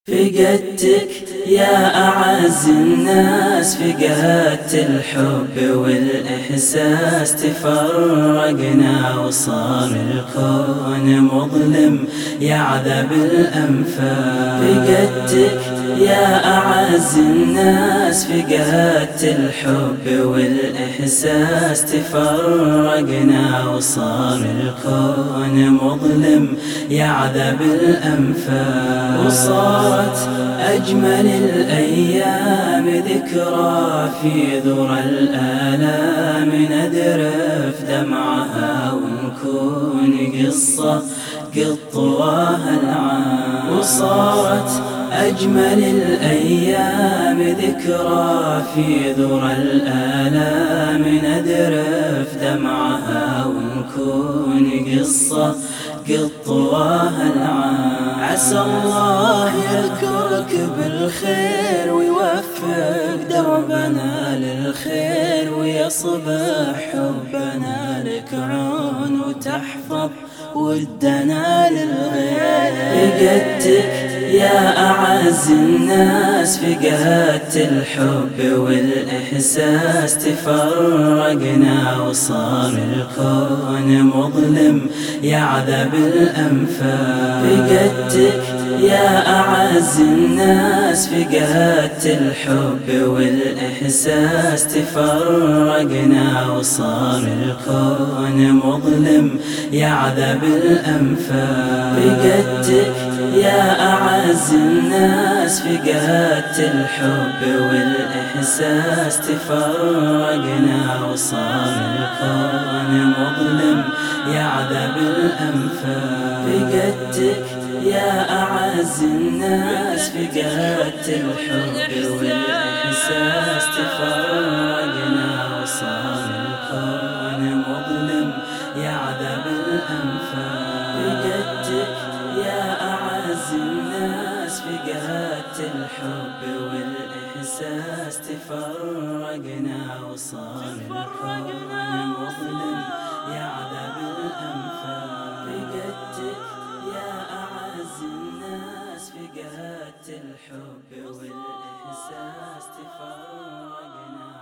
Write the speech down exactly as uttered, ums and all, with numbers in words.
فقدتك يا أعز الناس، فقدت الحب والإحساس، تفرقنا وصار الكون مظلم يعذب الأنفاس. فقدتك يا أعز الناس، فقدت الحب والإحساس، تفرقنا وصار الكون مظلم يعذب الأنفاس. وصارت أجمل الأيام ذكرى في ذرى الآلام، نذرف دمعها ونكون قصة قد طواها العام. وصارت أجمل الأيام ذكرى في ذرى الآلام، نذرف دمعها ونكون قصة قد طواها العام. عسى الله يذكرك بالخير ويوفق دربنا للخير، ويصبح حبنا لك عون وتحفظ ودنا للغير. فقدتك يا أعز الناس، فقدت الحب والإحساس، تفرقنا وصار الكون مظلم يعذب الأنفاس. فقدتك يا أعز الناس، فقدت الحب والإحساس، تفرقنا وصار الكون مظلم يعذب الأنفاس. فقدتك يا أعز الناس، فقدت الحب والإحساس، تفرقنا وصار الكون مظلم يعذب الأنفاس. فقدتك يا أعز الناس، فقدت الحب والإحساس، تفرقنا وصار الكون مظلم يعذب الأنفاس. فقدتك يا أعز الناس، فقدت الحب والإحساس، تفرقنا وصار الكون مظلم يعذب الأنفاس. فقدتك يا أعز الناس، فقدت الحب والإحساس، تفرقنا